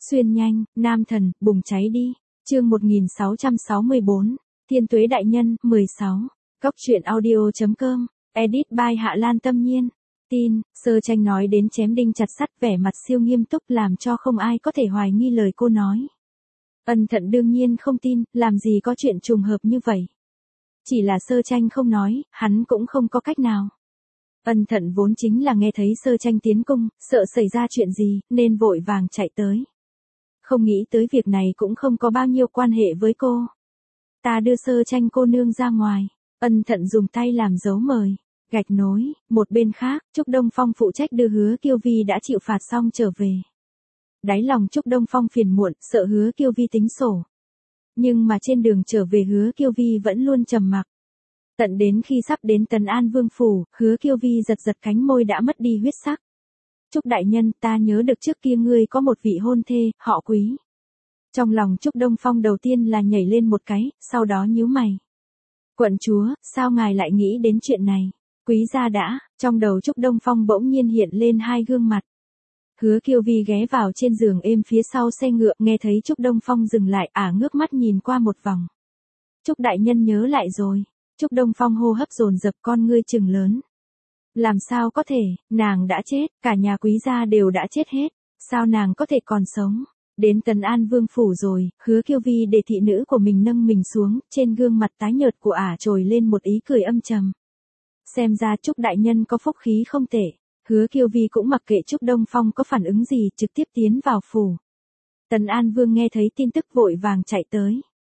Xuyên nhanh, nam thần, bùng cháy đi. Chương 1664, Thiên Tuế Đại Nhân, 16. Góc truyện audio.com, edit by Hạ Lan Tâm Nhiên. Tin, Sơ Tranh nói đến chém đinh chặt sắt, vẻ mặt siêu nghiêm túc làm cho không ai có thể hoài nghi lời cô nói. Ân Thận đương nhiên không tin, làm gì có chuyện trùng hợp như vậy. Chỉ là Sơ Tranh không nói, hắn cũng không có cách nào. Ân Thận vốn chính là nghe thấy Sơ Tranh tiến cung, sợ xảy ra chuyện gì, nên vội vàng chạy tới. Không nghĩ tới việc này cũng không có bao nhiêu quan hệ với cô. Ta đưa Sơ Tranh cô nương ra ngoài. Ân Thận dùng tay làm dấu mời. Gạch nối, một bên khác, Trúc Đông Phong phụ trách đưa Hứa Kiêu Vi đã chịu phạt xong trở về. Đáy lòng Trúc Đông Phong phiền muộn, sợ Hứa Kiêu Vi tính sổ. Nhưng mà trên đường trở về Hứa Kiêu Vi vẫn luôn trầm mặc. Tận đến khi sắp đến Tần An Vương phủ, Hứa Kiêu Vi giật giật cánh môi đã mất đi huyết sắc. Trúc đại nhân, ta nhớ được trước kia ngươi có một vị hôn thê, họ Quý. Trong lòng Trúc Đông Phong đầu tiên là nhảy lên một cái, sau đó nhíu mày. Quận chúa, sao ngài lại nghĩ đến chuyện này? Quý gia đã, trong đầu Trúc Đông Phong bỗng nhiên hiện lên hai gương mặt. Hứa Kiêu Vi ghé vào trên giường êm phía sau xe ngựa, nghe thấy Trúc Đông Phong dừng lại, ngước mắt nhìn qua một vòng. Trúc đại nhân nhớ lại rồi. Trúc Đông Phong hô hấp dồn dập, con ngươi trừng lớn. Làm sao có thể, nàng đã chết, cả nhà Quý gia đều đã chết hết, sao nàng có thể còn sống? Đến Tần An Vương phủ rồi, Hứa Kiêu Vi để thị nữ của mình nâng mình xuống, trên gương mặt tái nhợt của trồi lên một ý cười âm trầm. Xem ra Trúc đại nhân có phúc khí không tệ. Hứa Kiêu Vi cũng mặc kệ Trúc Đông Phong có phản ứng gì, trực tiếp tiến vào phủ. Tần An Vương nghe thấy tin tức vội vàng chạy tới.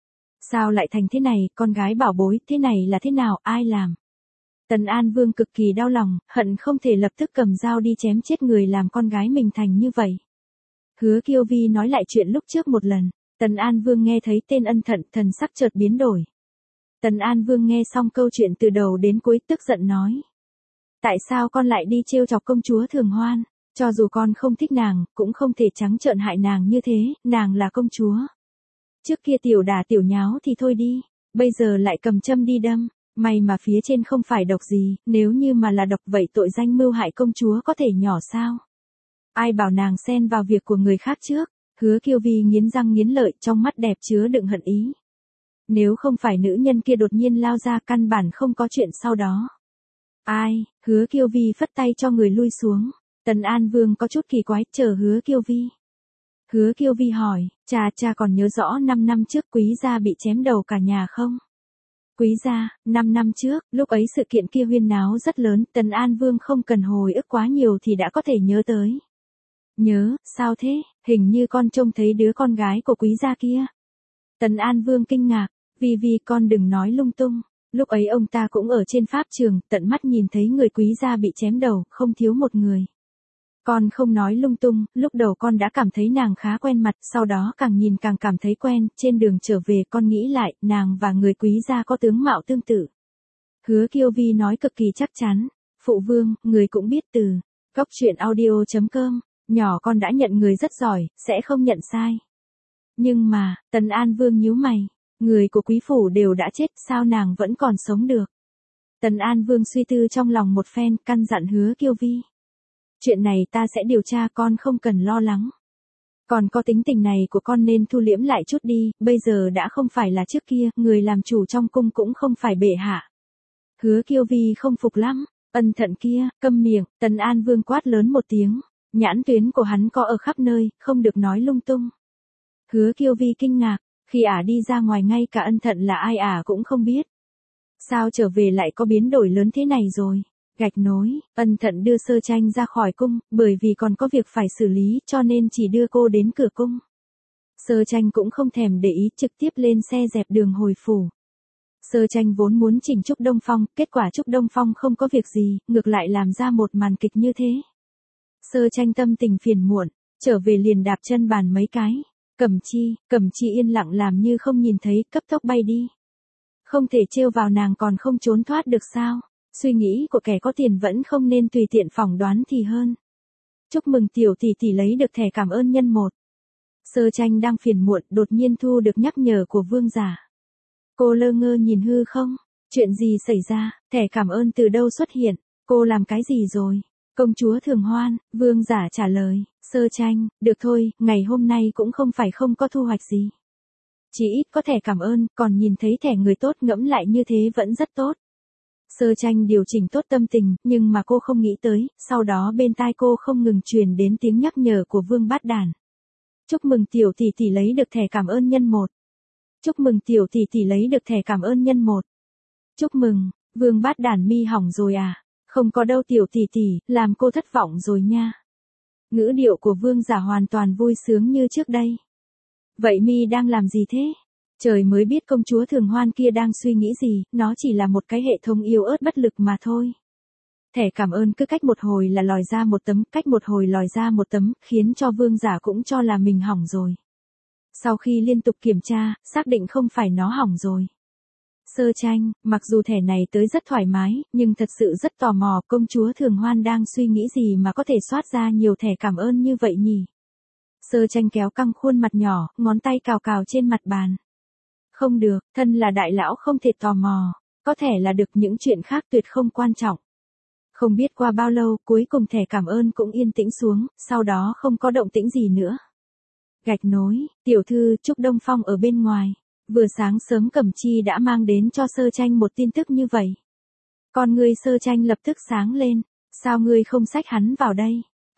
Sao lại thành thế này, con gái bảo bối, thế này là thế nào, ai làm? Tần An Vương cực kỳ đau lòng, hận không thể lập tức cầm dao đi chém chết người làm con gái mình thành như vậy. Hứa Kiêu Vi nói lại chuyện lúc trước một lần. Tần An Vương nghe thấy tên Ân Thận, thần sắc chợt biến đổi. Tần An Vương nghe xong câu chuyện từ đầu đến cuối, tức giận nói. Tại sao con lại đi trêu chọc công chúa Thường Hoan? Cho dù con không thích nàng, cũng không thể trắng trợn hại nàng như thế, nàng là công chúa. Trước kia tiểu đả tiểu nháo thì thôi đi, bây giờ lại cầm châm đi đâm. May mà phía trên không phải độc gì, nếu như mà là độc vậy tội danh mưu hại công chúa có thể nhỏ sao? Ai bảo nàng xen vào việc của người khác trước? Hứa Kiêu Vi nghiến răng nghiến lợi, trong mắt đẹp chứa đựng hận ý. Nếu không phải nữ nhân kia đột nhiên lao ra, căn bản không có chuyện sau đó. Ai? Hứa Kiêu Vi phất tay cho người lui xuống. Tần An Vương có chút kỳ quái, chờ Hứa Kiêu Vi. Hứa Kiêu Vi hỏi, cha còn nhớ rõ 5 năm trước Quý gia bị chém đầu cả nhà không? Quý gia, 5 năm trước, lúc ấy sự kiện kia huyên náo rất lớn, Tần An Vương không cần hồi ức quá nhiều thì đã có thể nhớ tới. Nhớ, sao thế, hình như con trông thấy đứa con gái của Quý gia kia. Tần An Vương kinh ngạc, Vi con đừng nói lung tung, lúc ấy ông ta cũng ở trên pháp trường, tận mắt nhìn thấy người Quý gia bị chém đầu, không thiếu một người. Con không nói lung tung, lúc đầu con đã cảm thấy nàng khá quen mặt, sau đó càng nhìn càng cảm thấy quen, trên đường trở về con nghĩ lại, nàng và người Quý gia có tướng mạo tương tự. Hứa Kiêu Vi nói cực kỳ chắc chắn, phụ vương, người cũng biết từ, góc truyện audio.com, nhỏ con đã nhận người rất giỏi, sẽ không nhận sai. Nhưng mà, Tần An Vương nhíu mày, người của quý phủ đều đã chết, sao nàng vẫn còn sống được? Tần An Vương suy tư trong lòng một phen, căn dặn Hứa Kiêu Vi. Chuyện này ta sẽ điều tra, con không cần lo lắng. Còn có tính tình này của con nên thu liễm lại chút đi, bây giờ đã không phải là trước kia, người làm chủ trong cung cũng không phải bệ hạ. Hứa Kiêu Vi không phục lắm, Ân Thận kia, câm miệng, Tần An Vương quát lớn một tiếng, nhãn tuyến của hắn có ở khắp nơi, không được nói lung tung. Hứa Kiêu Vi kinh ngạc, khi đi ra ngoài ngay cả Ân Thận là ai cũng không biết. Sao trở về lại có biến đổi lớn thế này rồi? Gạch nối, Ân Thận đưa Sơ Tranh ra khỏi cung, bởi vì còn có việc phải xử lý cho nên chỉ đưa cô đến cửa cung. Sơ Tranh cũng không thèm để ý, trực tiếp lên xe dẹp đường hồi phủ. Sơ Tranh vốn muốn chỉnh Trúc Đông Phong, kết quả Trúc Đông Phong không có việc gì, ngược lại làm ra một màn kịch như thế. Sơ Tranh tâm tình phiền muộn, trở về liền đạp chân bàn mấy cái. Cẩm Chi yên lặng làm như không nhìn thấy, cấp tốc bay đi. Không thể trêu vào nàng còn không trốn thoát được sao? Suy nghĩ của kẻ có tiền vẫn không nên tùy tiện phỏng đoán thì hơn. Chúc mừng tiểu tỷ tỷ lấy được thẻ cảm ơn nhân 1. Sơ Tranh đang phiền muộn, đột nhiên thu được nhắc nhở của vương giả. Cô lơ ngơ nhìn hư không? Chuyện gì xảy ra? Thẻ cảm ơn từ đâu xuất hiện? Cô làm cái gì rồi? Công chúa Thường Hoan, vương giả trả lời, Sơ Tranh, được thôi, ngày hôm nay cũng không phải không có thu hoạch gì. Chỉ ít có thẻ cảm ơn, còn nhìn thấy thẻ người tốt ngẫm lại như thế vẫn rất tốt. Sơ Tranh điều chỉnh tốt tâm tình, nhưng mà cô không nghĩ tới, sau đó bên tai cô không ngừng truyền đến tiếng nhắc nhở của Vương Bát Đàn. Chúc mừng tiểu tỷ tỷ lấy được thẻ cảm ơn nhân 1. Chúc mừng tiểu tỷ tỷ lấy được thẻ cảm ơn nhân 1. Chúc mừng, Vương Bát Đàn mi hỏng rồi à? Không có đâu tiểu tỷ tỷ, làm cô thất vọng rồi nha. Ngữ điệu của vương giả hoàn toàn vui sướng như trước đây. Vậy mi đang làm gì thế? Trời mới biết công chúa Thường Hoan kia đang suy nghĩ gì, nó chỉ là một cái hệ thống yếu ớt bất lực mà thôi. Thẻ cảm ơn cứ cách một hồi là lòi ra một tấm, cách một hồi lòi ra một tấm, khiến cho vương giả cũng cho là mình hỏng rồi. Sau khi liên tục kiểm tra, xác định không phải nó hỏng rồi. Sơ Tranh, mặc dù thẻ này tới rất thoải mái, nhưng thật sự rất tò mò công chúa Thường Hoan đang suy nghĩ gì mà có thể soát ra nhiều thẻ cảm ơn như vậy nhỉ? Sơ Tranh kéo căng khuôn mặt nhỏ, ngón tay cào cào trên mặt bàn. Không được, thân là đại lão không thể tò mò, có thể là được những chuyện khác tuyệt không quan trọng. Không biết qua bao lâu, cuối cùng thẻ cảm ơn cũng yên tĩnh xuống, sau đó không có động tĩnh gì nữa. Gạch nối, tiểu thư Trúc Đông Phong ở bên ngoài. Vừa sáng sớm Cẩm Chi đã mang đến cho Sơ Tranh một tin tức như vậy. Con ngươi Sơ Tranh lập tức sáng lên, sao ngươi không xách hắn vào đây?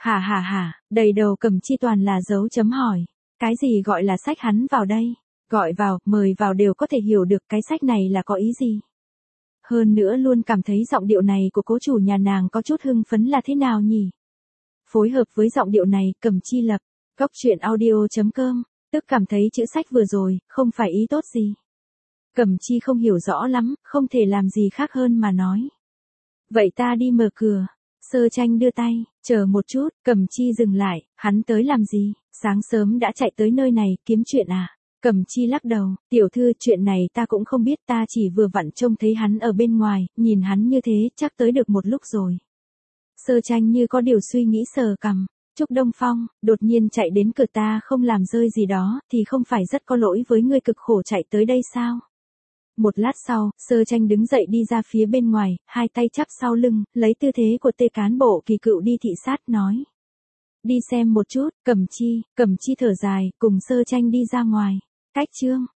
Hả, đầy đầu Cẩm Chi toàn là dấu chấm hỏi. Cái gì gọi là xách hắn vào đây? Gọi vào, mời vào đều có thể hiểu được cái sách này là có ý gì. Hơn nữa luôn cảm thấy giọng điệu này của cố chủ nhà nàng có chút hưng phấn là thế nào nhỉ? Phối hợp với giọng điệu này, Cẩm Chi lập, goctruyện.audio.com, tức cảm thấy chữ sách vừa rồi, không phải ý tốt gì. Cẩm Chi không hiểu rõ lắm, không thể làm gì khác hơn mà nói. Vậy ta đi mở cửa. Sơ Tranh đưa tay, chờ một chút, Cẩm Chi dừng lại, hắn tới làm gì, sáng sớm đã chạy tới nơi này, kiếm chuyện à? Cẩm Chi lắc đầu, tiểu thư chuyện này ta cũng không biết, ta chỉ vừa vặn trông thấy hắn ở bên ngoài, nhìn hắn như thế chắc tới được một lúc rồi. Sơ Tranh như có điều suy nghĩ sờ cằm. Trúc Đông Phong, đột nhiên chạy đến cửa ta không làm rơi gì đó, thì không phải rất có lỗi với người cực khổ chạy tới đây sao? Một lát sau, Sơ Tranh đứng dậy đi ra phía bên ngoài, hai tay chắp sau lưng, lấy tư thế của tê cán bộ kỳ cựu đi thị sát nói. Đi xem một chút, Cẩm Chi thở dài, cùng Sơ Tranh đi ra ngoài. Cách chương